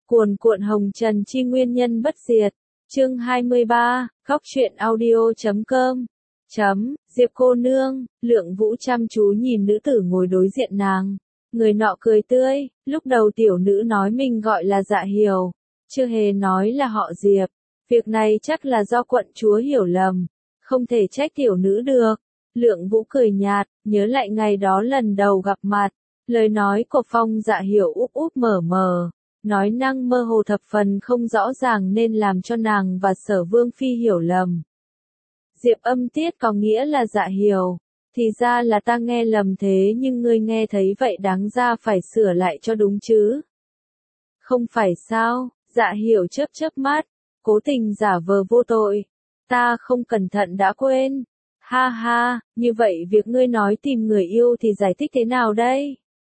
Cuồn cuộn hồng trần chi nguyên nhân bất diệt. Chương 23, Góc truyện audio.com. Diệp cô nương, Lượng Vũ chăm chú nhìn nữ tử ngồi đối diện nàng. Người nọ cười tươi, lúc đầu tiểu nữ nói mình gọi là Dạ Hiểu, chưa hề nói là họ Diệp. Việc này chắc là do quận chúa hiểu lầm, không thể trách tiểu nữ được. Lượng Vũ cười nhạt, nhớ lại ngày đó lần đầu gặp mặt, lời nói của Phong Dạ Hiểu úp úp mở mờ, nói năng mơ hồ thập phần không rõ ràng nên làm cho nàng và Sở Vương phi hiểu lầm. Diệp Âm Tiết có nghĩa là Dạ Hiểu, thì ra là ta nghe lầm thế, nhưng ngươi nghe thấy vậy đáng ra phải sửa lại cho đúng chứ. Không phải sao? Dạ Hiểu chớp chớp mắt, cố tình giả vờ vô tội. Ta không cẩn thận đã quên. Ha ha, như vậy việc ngươi nói tìm người yêu thì giải thích thế nào đây?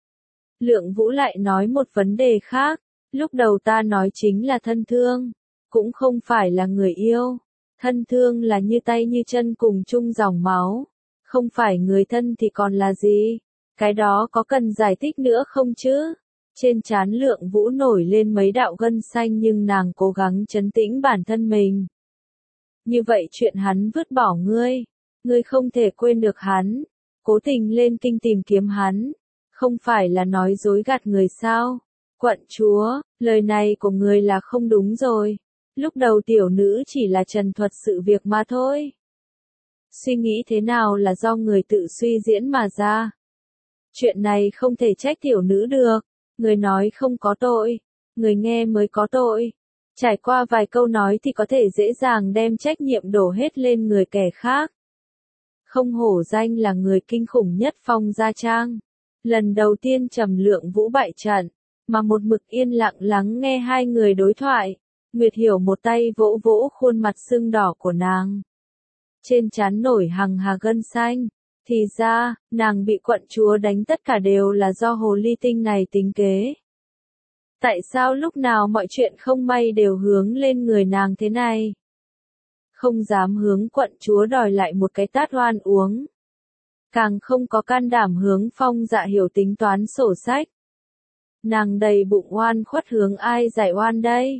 Lượng Vũ lại nói một vấn đề khác, lúc đầu ta nói chính là thân thương, cũng không phải là người yêu. Thân thương là như tay như chân cùng chung dòng máu, không phải người thân thì còn là gì? Cái đó có cần giải thích nữa không chứ? Trên trán Lượng Vũ nổi lên mấy đạo gân xanh nhưng nàng cố gắng trấn tĩnh bản thân mình. Như vậy chuyện hắn vứt bỏ ngươi không thể quên được hắn, cố tình lên kinh tìm kiếm hắn, không phải là nói dối gạt người sao? Quận chúa, lời này của người là không đúng rồi. Lúc đầu tiểu nữ chỉ là trần thuật sự việc mà thôi. Suy nghĩ thế nào là do người tự suy diễn mà ra. Chuyện này không thể trách tiểu nữ được. Người nói không có tội, người nghe mới có tội. Trải qua vài câu nói thì có thể dễ dàng đem trách nhiệm đổ hết lên người kẻ khác. Không hổ danh là người kinh khủng nhất Phong Gia Trang. Lần đầu tiên Trầm Lượng Vũ bại trận, mà một mực yên lặng lắng nghe hai người đối thoại. Nguyệt Hiểu một tay vỗ vỗ khuôn mặt sưng đỏ của nàng. Trên trán nổi hằng hà gân xanh. Thì ra, nàng bị quận chúa đánh tất cả đều là do hồ ly tinh này tính kế. Tại sao lúc nào mọi chuyện không may đều hướng lên người nàng thế này? Không dám hướng quận chúa đòi lại một cái tát oan uống. Càng không có can đảm hướng Phong Dạ Hiểu tính toán sổ sách. Nàng đầy bụng oan khuất hướng ai giải oan đây?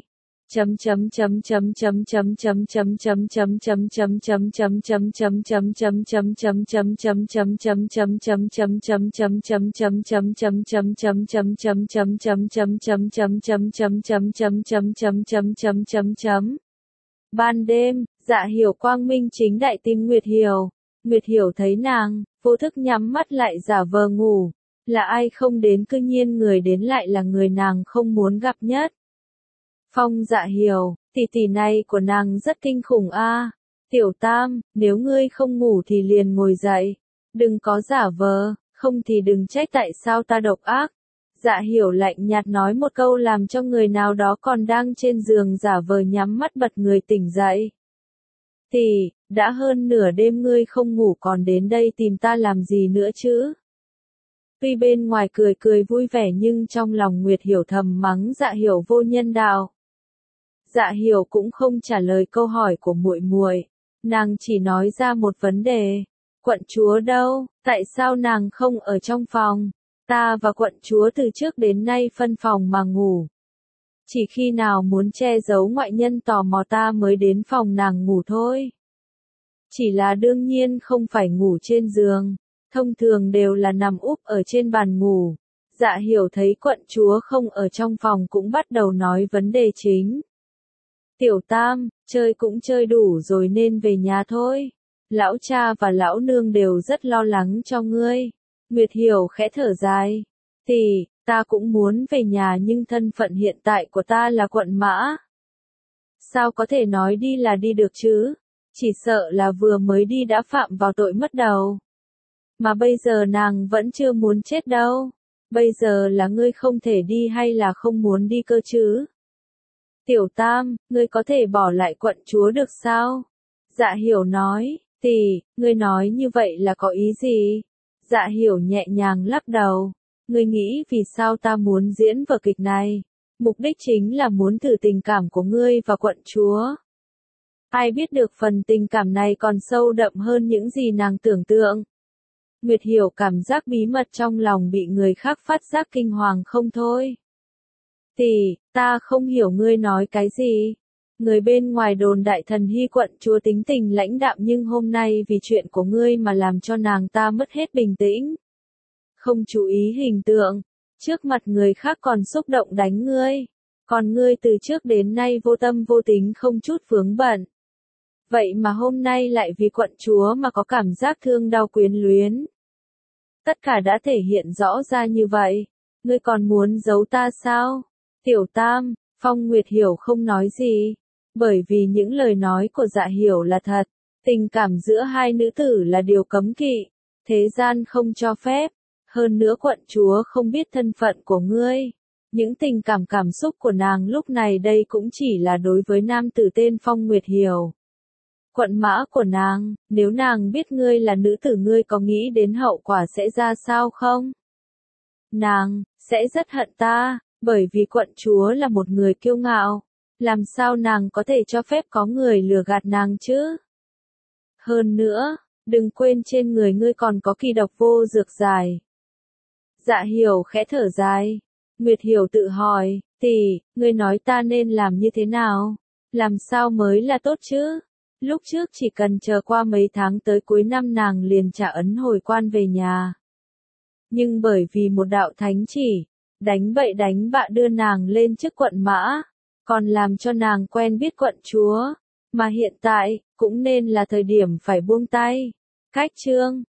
Ban đêm, Dạ Hiểu quang minh chính đại tìm Nguyệt Hiểu. Nguyệt Hiểu thấy nàng, vô thức nhắm mắt lại giả vờ ngủ. Là ai không đến, cư nhiên người đến lại là người nàng không muốn gặp nhất. Phong Dạ Hiểu, tỷ tỷ này của nàng rất kinh khủng a. Tiểu Tam, nếu ngươi không ngủ thì liền ngồi dậy. Đừng có giả vờ, không thì đừng trách tại sao ta độc ác. Dạ Hiểu lạnh nhạt nói một câu làm cho người nào đó còn đang trên giường giả vờ nhắm mắt bật người tỉnh dậy. Tỷ, đã hơn nửa đêm ngươi không ngủ còn đến đây tìm ta làm gì nữa chứ? Tuy bên ngoài cười cười vui vẻ nhưng trong lòng Nguyệt Hiểu thầm mắng Dạ Hiểu vô nhân đạo. Dạ Hiểu cũng không trả lời câu hỏi của muội muội, nàng chỉ nói ra một vấn đề. Quận chúa đâu, tại sao nàng không ở trong phòng? Ta và quận chúa từ trước đến nay phân phòng mà ngủ. Chỉ khi nào muốn che giấu ngoại nhân tò mò ta mới đến phòng nàng ngủ thôi. Chỉ là đương nhiên không phải ngủ trên giường, thông thường đều là nằm úp ở trên bàn ngủ. Dạ Hiểu thấy quận chúa không ở trong phòng cũng bắt đầu nói vấn đề chính. Tiểu Tam, chơi cũng chơi đủ rồi nên về nhà thôi. Lão cha và lão nương đều rất lo lắng cho ngươi. Nguyệt Hiểu khẽ thở dài. Tỷ, ta cũng muốn về nhà nhưng thân phận hiện tại của ta là quận mã. Sao có thể nói đi là đi được chứ? Chỉ sợ là vừa mới đi đã phạm vào tội mất đầu. Mà bây giờ nàng vẫn chưa muốn chết đâu. Bây giờ là ngươi không thể đi hay là không muốn đi cơ chứ? Tiểu Tam, ngươi có thể bỏ lại quận chúa được sao? Dạ Hiểu nói, tỷ, ngươi nói như vậy là có ý gì? Dạ Hiểu nhẹ nhàng lắc đầu. Ngươi nghĩ vì sao ta muốn diễn vở kịch này? Mục đích chính là muốn thử tình cảm của ngươi và quận chúa. Ai biết được phần tình cảm này còn sâu đậm hơn những gì nàng tưởng tượng. Nguyệt Hiểu cảm giác bí mật trong lòng bị người khác phát giác kinh hoàng không thôi. Tỷ, ta không hiểu ngươi nói cái gì. Người bên ngoài đồn đại thần hy quận chúa tính tình lãnh đạm nhưng hôm nay vì chuyện của ngươi mà làm cho nàng ta mất hết bình tĩnh. Không chú ý hình tượng, trước mặt người khác còn xúc động đánh ngươi. Còn ngươi từ trước đến nay vô tâm vô tính không chút vướng bận. Vậy mà hôm nay lại vì quận chúa mà có cảm giác thương đau quyến luyến. Tất cả đã thể hiện rõ ra như vậy. Ngươi còn muốn giấu ta sao? Tiểu Tam, Phong Nguyệt Hiểu không nói gì. Bởi vì những lời nói của Dạ Hiểu là thật. Tình cảm giữa hai nữ tử là điều cấm kỵ. Thế gian không cho phép. Hơn nữa quận chúa không biết thân phận của ngươi. Những tình cảm xúc của nàng lúc này đây cũng chỉ là đối với nam tử tên Phong Nguyệt Hiểu. Quận mã của nàng, nếu nàng biết ngươi là nữ tử ngươi có nghĩ đến hậu quả sẽ ra sao không? Nàng, sẽ rất hận ta, bởi vì quận chúa là một người kiêu ngạo. Làm sao nàng có thể cho phép có người lừa gạt nàng chứ? Hơn nữa, đừng quên trên người ngươi còn có kỳ độc vô dược dài. Dạ Hiểu khẽ thở dài. Nguyệt Hiểu tự hỏi, tỷ, ngươi nói ta nên làm như thế nào? Làm sao mới là tốt chứ? Lúc trước chỉ cần chờ qua mấy tháng tới cuối năm nàng liền trả ấn hồi quan về nhà. Nhưng bởi vì một đạo thánh chỉ, đánh bậy đánh bạ đưa nàng lên chức quận mã, còn làm cho nàng quen biết quận chúa, mà hiện tại, cũng nên là thời điểm phải buông tay. Cách chương